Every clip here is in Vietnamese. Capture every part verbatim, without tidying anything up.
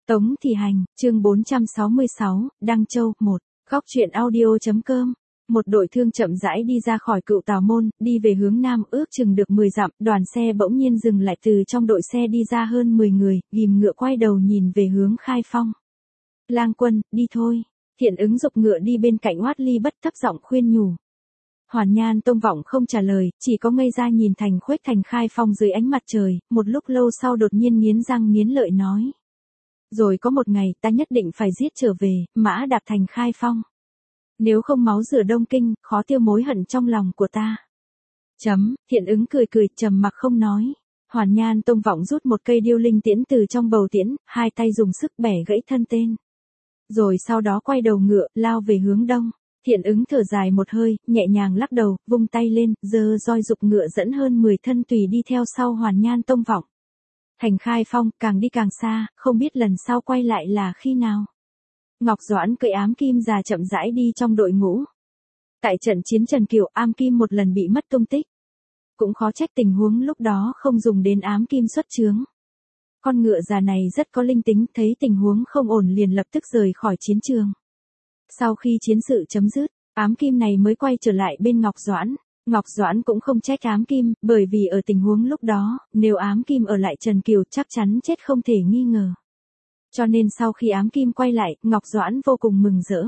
Tống Thị Hành, chương bốn trăm sáu mươi sáu, Đăng Châu, một. Góc truyện audio.com. Một đội thương chậm rãi đi ra khỏi Cựu Tào Môn, đi về hướng nam ước chừng được mười dặm, đoàn xe bỗng nhiên dừng lại, từ trong đội xe đi ra hơn mười người, ghìm ngựa quay đầu nhìn về hướng Khai Phong. Lang Quân, đi thôi. Thiện ứng giục ngựa đi bên cạnh Oát Ly Bất thấp giọng khuyên nhủ. Hoàn Nhan Tông Vọng không trả lời, chỉ có ngây ra nhìn Thành Khuếch Thành Khai Phong dưới ánh mặt trời, một lúc lâu sau đột nhiên nghiến răng nghiến lợi nói. Rồi có một ngày ta nhất định phải giết trở về, mã đạp thành Khai Phong. Nếu không máu rửa Đông Kinh, khó tiêu mối hận trong lòng của ta. Chấm, Thiện ứng cười cười, trầm mặc không nói. Hoàn Nhan Tông Vọng rút một cây điêu linh tiễn từ trong bầu tiễn, hai tay dùng sức bẻ gãy thân tên. Rồi sau đó quay đầu ngựa, lao về hướng đông. Thiện ứng thở dài một hơi, nhẹ nhàng lắc đầu, vung tay lên, giơ roi giục ngựa dẫn hơn mười thân tùy đi theo sau Hoàn Nhan Tông Vọng. Thành Khai Phong, càng đi càng xa, không biết lần sau quay lại là khi nào. Ngọc Doãn cưỡi ám kim già chậm rãi đi trong đội ngũ. Tại trận chiến Trần Kiều, ám kim một lần bị mất tung tích. Cũng khó trách tình huống lúc đó không dùng đến ám kim xuất chướng. Con ngựa già này rất có linh tính, thấy tình huống không ổn liền lập tức rời khỏi chiến trường. Sau khi chiến sự chấm dứt, ám kim này mới quay trở lại bên Ngọc Doãn. Ngọc Doãn cũng không trách ám kim, bởi vì ở tình huống lúc đó, nếu ám kim ở lại Trần Kiều chắc chắn chết không thể nghi ngờ. Cho nên sau khi ám kim quay lại, Ngọc Doãn vô cùng mừng rỡ.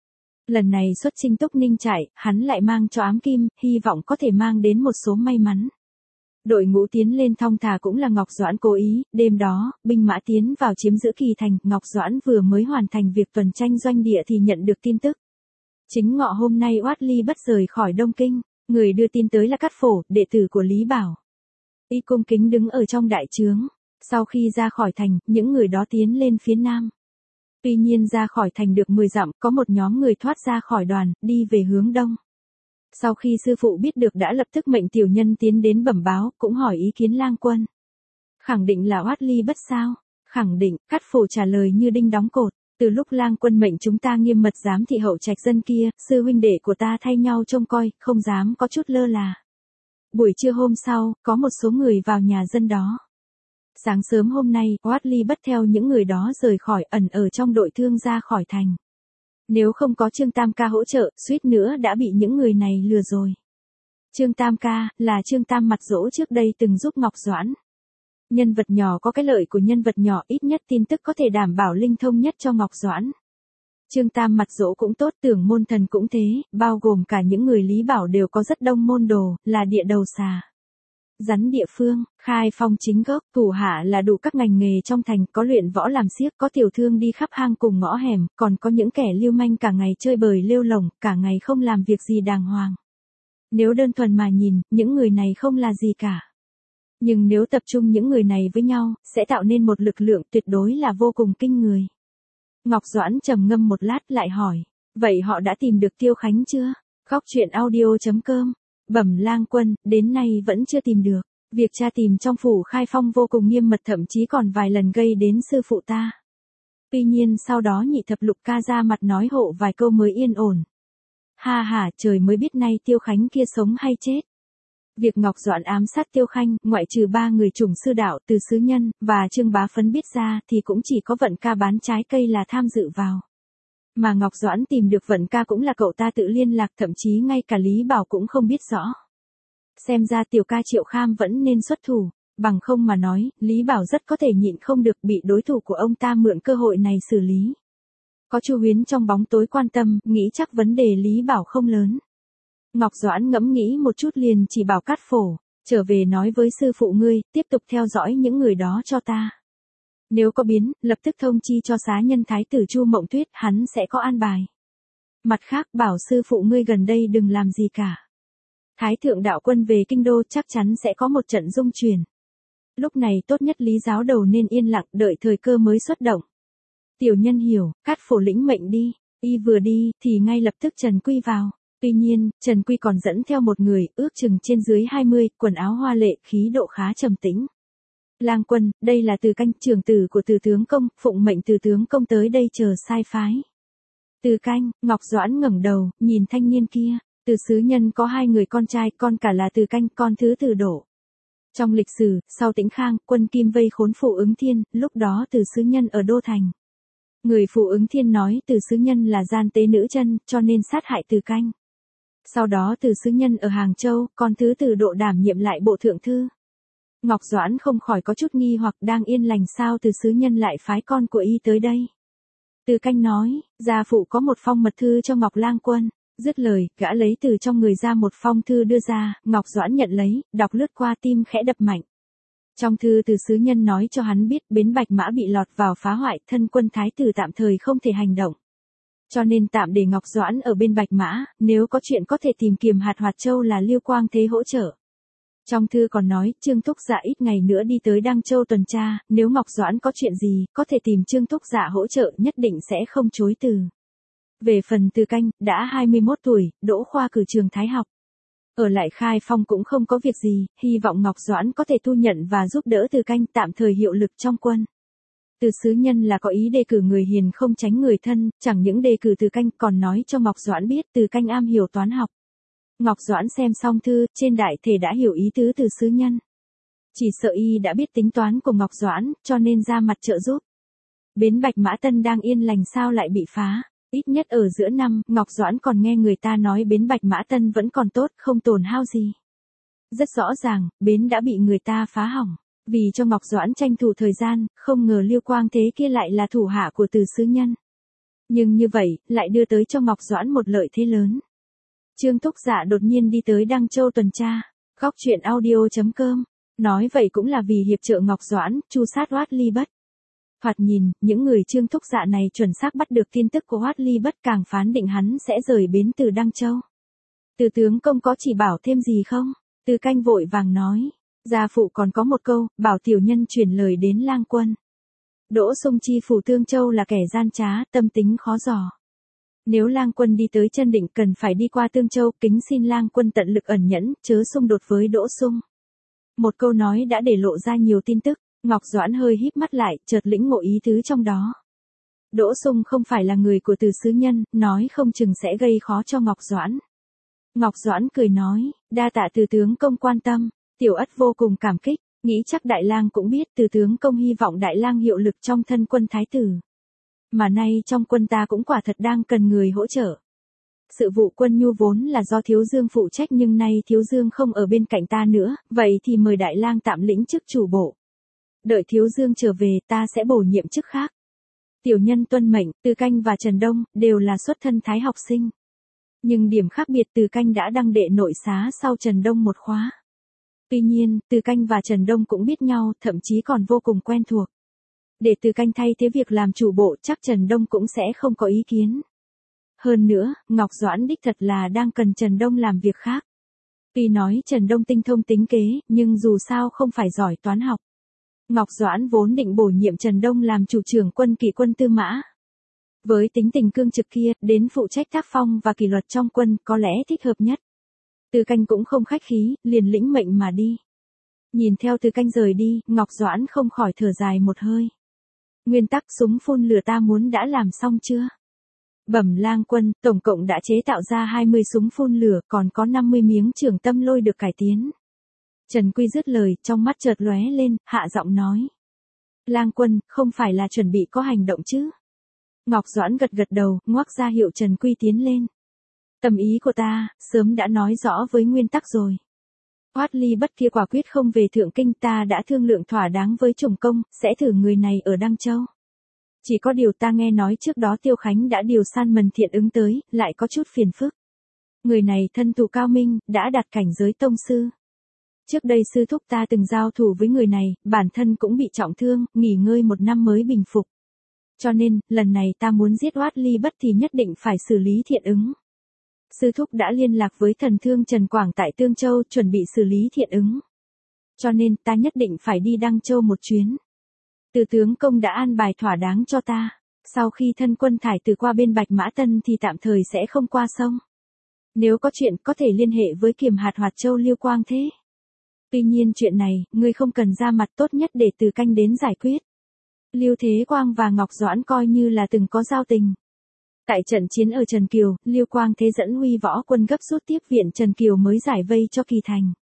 Lần này xuất chinh Túc Ninh trại, hắn lại mang cho ám kim, hy vọng có thể mang đến một số may mắn. Đội ngũ tiến lên thong thả cũng là Ngọc Doãn cố ý, đêm đó, binh mã tiến vào chiếm giữ Kỳ Thành, Ngọc Doãn vừa mới hoàn thành việc tuần tranh doanh địa thì nhận được tin tức. Chính ngọ hôm nay Oát Ly Bất rời khỏi Đông Kinh. Người đưa tin tới là Cát Phổ, đệ tử của Lý Bảo. Y cung kính đứng ở trong đại trướng. Sau khi ra khỏi thành, những người đó tiến lên phía nam. Tuy nhiên ra khỏi thành được mười dặm, có một nhóm người thoát ra khỏi đoàn, đi về hướng đông. Sau khi sư phụ biết được đã lập tức mệnh tiểu nhân tiến đến bẩm báo, cũng hỏi ý kiến Lang Quân. Khẳng định là Oát Ly Bất sao? Khẳng định, Cát Phổ trả lời như đinh đóng cột. Từ lúc Lang Quân mệnh chúng ta nghiêm mật giám thị hậu trạch dân kia, sư huynh đệ của ta thay nhau trông coi, không dám có chút lơ là. Buổi trưa hôm sau, có một số người vào nhà dân đó. Sáng sớm hôm nay, Oát Ly Bất theo những người đó rời khỏi, ẩn ở trong đội thương ra khỏi thành. Nếu không có Trương Tam Ca hỗ trợ, suýt nữa đã bị những người này lừa rồi. Trương Tam Ca, là Trương Tam Mặt Dỗ trước đây từng giúp Ngọc Doãn. Nhân vật nhỏ có cái lợi của nhân vật nhỏ, ít nhất tin tức có thể đảm bảo linh thông nhất cho Ngọc Doãn. Trương Tam Mặt Dỗ cũng tốt, Tưởng Môn Thần cũng thế, bao gồm cả những người Lý Bảo đều có rất đông môn đồ, là địa đầu xà. Rắn địa phương, Khai Phong chính gốc, thủ hạ là đủ các ngành nghề trong thành, có luyện võ làm xiếc, có tiểu thương đi khắp hang cùng ngõ hẻm, còn có những kẻ lưu manh cả ngày chơi bời lêu lổng, cả ngày không làm việc gì đàng hoàng. Nếu đơn thuần mà nhìn, những người này không là gì cả. Nhưng nếu tập trung những người này với nhau, sẽ tạo nên một lực lượng tuyệt đối là vô cùng kinh người. Ngọc Doãn trầm ngâm một lát lại hỏi, vậy họ đã tìm được Tiêu Khánh chưa? Góc truyện audio.com. Bẩm Lang Quân, đến nay vẫn chưa tìm được. Việc tra tìm trong phủ Khai Phong vô cùng nghiêm mật, thậm chí còn vài lần gây đến sư phụ ta. Tuy nhiên sau đó Nhị Thập Lục Ca ra mặt nói hộ vài câu mới yên ổn. Ha ha, trời mới biết nay Tiêu Khánh kia sống hay chết. Việc Ngọc Doãn ám sát Tiêu Khanh, ngoại trừ ba người chủng sư đạo, Từ Sứ Nhân, và Trương Bá Phấn biết ra thì cũng chỉ có Vận Ca bán trái cây là tham dự vào. Mà Ngọc Doãn tìm được Vận Ca cũng là cậu ta tự liên lạc, thậm chí ngay cả Lý Bảo cũng không biết rõ. Xem ra tiểu ca Triệu Kham vẫn nên xuất thủ, bằng không mà nói, Lý Bảo rất có thể nhịn không được bị đối thủ của ông ta mượn cơ hội này xử lý. Có Chu Huyến trong bóng tối quan tâm, nghĩ chắc vấn đề Lý Bảo không lớn. Ngọc Doãn ngẫm nghĩ một chút liền chỉ bảo Cát Phổ, trở về nói với sư phụ ngươi, tiếp tục theo dõi những người đó cho ta. Nếu có biến, lập tức thông chi cho xá nhân thái tử Chu Mộng Tuyết, hắn sẽ có an bài. Mặt khác, bảo sư phụ ngươi gần đây đừng làm gì cả. Thái thượng đạo quân về kinh đô chắc chắn sẽ có một trận dung chuyển. Lúc này tốt nhất Lý giáo đầu nên yên lặng, đợi thời cơ mới xuất động. Tiểu nhân hiểu, Cát Phổ lĩnh mệnh đi. Y vừa đi, thì ngay lập tức Trần Quy vào. Tuy nhiên, Trần Quy còn dẫn theo một người, ước chừng trên dưới hai mươi, quần áo hoa lệ, khí độ khá trầm tĩnh. Lang Quân, đây là Từ Canh, trưởng tử của Từ tướng công, phụng mệnh Từ tướng công tới đây chờ sai phái. Từ Canh, Ngọc Doãn ngẩng đầu, nhìn thanh niên kia. Từ Sứ Nhân có hai người con trai, con cả là Từ Canh, con thứ Từ Độ. Trong lịch sử, sau Tĩnh Khang, quân Kim vây khốn Phụ Ứng Thiên, lúc đó Từ Sứ Nhân ở Đô Thành. Người Phụ Ứng Thiên nói Từ Sứ Nhân là gian tế nữ chân, cho nên sát hại Từ Canh. Sau đó Từ Sứ Nhân ở Hàng Châu, con thứ Từ Độ đảm nhiệm lại bộ thượng thư. Ngọc Doãn không khỏi có chút nghi hoặc đang yên lành sao Từ Sứ Nhân lại phái con của y tới đây. Từ Canh nói, gia phụ có một phong mật thư cho Ngọc Lang Quân. Dứt lời, gã lấy từ trong người ra một phong thư đưa ra, Ngọc Doãn nhận lấy, đọc lướt qua tim khẽ đập mạnh. Trong thư Từ Sứ Nhân nói cho hắn biết bến Bạch Mã bị lọt vào phá hoại, thân quân thái tử tạm thời không thể hành động. Cho nên tạm để Ngọc Doãn ở bên Bạch Mã, nếu có chuyện có thể tìm kiếm hạt Hoạt Châu là Liêu Quang Thế hỗ trợ. Trong thư còn nói, Trương Thúc Dạ ít ngày nữa đi tới Đăng Châu tuần tra, nếu Ngọc Doãn có chuyện gì, có thể tìm Trương Thúc Dạ hỗ trợ nhất định sẽ không chối từ. Về phần Từ Canh, đã hai mươi mốt tuổi, đỗ khoa cử trường Thái học. Ở lại Khai Phong cũng không có việc gì, hy vọng Ngọc Doãn có thể thu nhận và giúp đỡ Từ Canh tạm thời hiệu lực trong quân. Từ Sứ Nhân là có ý đề cử người hiền không tránh người thân, chẳng những đề cử Từ Canh còn nói cho Ngọc Doãn biết Từ Canh am hiểu toán học. Ngọc Doãn xem xong thư, trên đại thể đã hiểu ý tứ Từ Sứ Nhân. Chỉ sợ y đã biết tính toán của Ngọc Doãn, cho nên ra mặt trợ giúp. Bến Bạch Mã Tân đang yên lành sao lại bị phá. Ít nhất ở giữa năm, Ngọc Doãn còn nghe người ta nói bến Bạch Mã Tân vẫn còn tốt, không tổn hao gì. Rất rõ ràng, bến đã bị người ta phá hỏng. Vì cho Ngọc Doãn tranh thủ thời gian, không ngờ Liêu Quang Thế kia lại là thủ hạ của Từ Sứ Nhân. Nhưng như vậy, lại đưa tới cho Ngọc Doãn một lợi thế lớn. Trương Thúc Dạ đột nhiên đi tới Đăng Châu tuần tra. Góc truyện audio chấm com. Nói vậy cũng là vì hiệp trợ Ngọc Doãn, chu sát Hoát Ly Bất. Thoạt nhìn, những người Trương Thúc Dạ này chuẩn xác bắt được tin tức của Hoát Ly Bất càng phán định hắn sẽ rời bến từ Đăng Châu. Từ tướng công có chỉ bảo thêm gì không? Từ Canh vội vàng nói. Gia phụ còn có một câu, bảo tiểu nhân truyền lời đến Lang Quân. Đỗ Sung chi phủ Tương Châu là kẻ gian trá, tâm tính khó dò. Nếu Lang Quân đi tới Chân Định cần phải đi qua Tương Châu, kính xin Lang Quân tận lực ẩn nhẫn, chớ xung đột với Đỗ Sung. Một câu nói đã để lộ ra nhiều tin tức. Ngọc Doãn hơi híp mắt lại, chợt lĩnh ngộ ý tứ trong đó. Đỗ Sung không phải là người của Từ Sứ Nhân, nói không chừng sẽ gây khó cho Ngọc Doãn. Ngọc Doãn cười nói, đa tạ Từ tướng công quan tâm, tiểu ất vô cùng cảm kích, nghĩ chắc Đại Lang cũng biết Từ tướng công hy vọng Đại Lang hiệu lực trong thân quân thái tử. Mà nay trong quân ta cũng quả thật đang cần người hỗ trợ. Sự vụ quân nhu vốn là do Thiếu Dương phụ trách nhưng nay Thiếu Dương không ở bên cạnh ta nữa, vậy thì mời Đại Lang tạm lĩnh chức chủ bộ. Đợi Thiếu Dương trở về ta sẽ bổ nhiệm chức khác. Tiểu nhân tuân mệnh, Từ Canh và Trần Đông, đều là xuất thân thái học sinh. Nhưng điểm khác biệt Từ Canh đã đăng đệ nội xá sau Trần Đông một khóa. Tuy nhiên, Từ Canh và Trần Đông cũng biết nhau, thậm chí còn vô cùng quen thuộc. Để Từ Canh thay thế việc làm chủ bộ chắc Trần Đông cũng sẽ không có ý kiến. Hơn nữa, Ngọc Doãn đích thật là đang cần Trần Đông làm việc khác. Tuy nói Trần Đông tinh thông tính kế, nhưng dù sao không phải giỏi toán học. Ngọc Doãn vốn định bổ nhiệm Trần Đông làm chủ trưởng quân kỷ quân Tư Mã. Với tính tình cương trực kia, đến phụ trách tác phong và kỷ luật trong quân có lẽ thích hợp nhất. Từ Canh cũng không khách khí, liền lĩnh mệnh mà đi. Nhìn theo Từ Canh rời đi, Ngọc Doãn không khỏi thở dài một hơi. Nguyên tắc súng phun lửa ta muốn đã làm xong chưa? Bẩm Lang Quân, tổng cộng đã chế tạo ra hai mươi súng phun lửa, còn có năm mươi miếng trường tâm lôi được cải tiến. Trần Quy dứt lời, trong mắt chợt lóe lên, hạ giọng nói. Lang Quân, không phải là chuẩn bị có hành động chứ? Ngọc Doãn gật gật đầu, ngoắc ra hiệu Trần Quy tiến lên. Tâm ý của ta, sớm đã nói rõ với nguyên tắc rồi. Hoát Ly Bất kia quả quyết không về Thượng Kinh, ta đã thương lượng thỏa đáng với Trùng Công, sẽ thử người này ở Đăng Châu. Chỉ có điều ta nghe nói trước đó Tiêu Khánh đã điều San Mần Thiện ứng tới, lại có chút phiền phức. Người này thân thủ cao minh, đã đạt cảnh giới tông sư. Trước đây sư thúc ta từng giao thủ với người này, bản thân cũng bị trọng thương, nghỉ ngơi một năm mới bình phục. Cho nên, lần này ta muốn giết Hoát Ly Bất thì nhất định phải xử lý Thiện ứng. Sư thúc đã liên lạc với thần thương Trần Quảng tại Tương Châu chuẩn bị xử lý Thiện ứng. Cho nên ta nhất định phải đi Đăng Châu một chuyến. Từ tướng công đã an bài thỏa đáng cho ta. Sau khi thân quân thải từ qua bên Bạch Mã Tân thì tạm thời sẽ không qua sông. Nếu có chuyện có thể liên hệ với Kiềm Hạt Hoạt Châu Liêu Quang Thế. Tuy nhiên chuyện này, ngươi không cần ra mặt, tốt nhất để Từ Canh đến giải quyết. Liêu Thế Quang và Ngọc Doãn coi như là từng có giao tình. Tại trận chiến ở Trần Kiều, Liêu Quang Thế dẫn Huy Võ quân gấp rút tiếp viện Trần Kiều mới giải vây cho Kỳ Thành.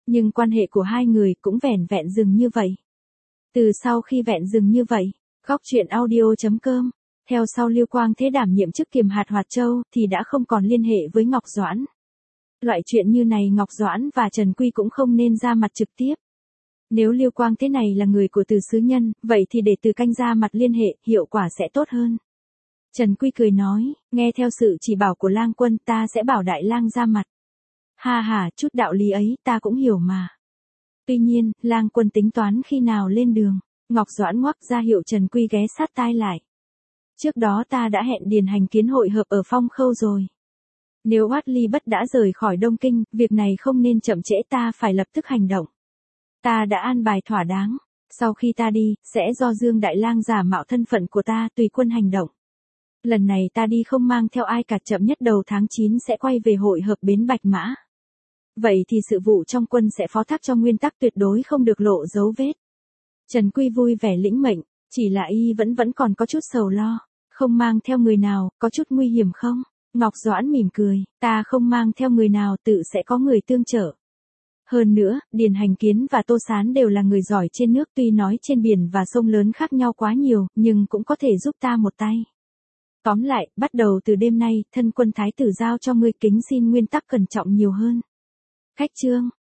Nhưng quan hệ của hai người cũng vẻn vẹn dừng như vậy. Từ sau khi vẹn dừng như vậy, góc truyện audio.com, theo sau Lưu Quang Thế đảm nhiệm chức kiềm hạt Hoạt Châu thì đã không còn liên hệ với Ngọc Doãn. Loại chuyện như này Ngọc Doãn và Trần Quy cũng không nên ra mặt trực tiếp. Nếu Lưu Quang Thế này là người của Từ Sứ Nhân, vậy thì để Từ Canh ra mặt liên hệ, hiệu quả sẽ tốt hơn. Trần Quy cười nói, nghe theo sự chỉ bảo của Lang Quân ta sẽ bảo Đại Lang ra mặt. Ha ha, chút đạo lý ấy ta cũng hiểu mà. Tuy nhiên, Lang Quân tính toán khi nào lên đường. Ngọc Doãn ngoắc ra hiệu Trần Quy ghé sát tai lại. Trước đó ta đã hẹn Điền Hành Kiến hội hợp ở Phong Khâu rồi. Nếu Oát Ly Bất đã rời khỏi Đông Kinh, việc này không nên chậm trễ, ta phải lập tức hành động. Ta đã an bài thỏa đáng. Sau khi ta đi, sẽ do Dương Đại Lang giả mạo thân phận của ta tùy quân hành động. Lần này ta đi không mang theo ai cả, chậm nhất đầu tháng chín sẽ quay về hội hợp bến Bạch Mã. Vậy thì sự vụ trong quân sẽ phó thác cho nguyên tắc tuyệt đối không được lộ dấu vết. Trần Quy vui vẻ lĩnh mệnh, chỉ là y vẫn vẫn còn có chút sầu lo. Không mang theo người nào, có chút nguy hiểm không? Ngọc Doãn mỉm cười, ta không mang theo người nào tự sẽ có người tương trợ. Hơn nữa, Điền Hành Kiến và Tô Sán đều là người giỏi trên nước, tuy nói trên biển và sông lớn khác nhau quá nhiều, nhưng cũng có thể giúp ta một tay. Tóm lại, bắt đầu từ đêm nay, thân quân thái tử giao cho ngươi, kính xin nguyên tắc cẩn trọng nhiều hơn. Khách trương.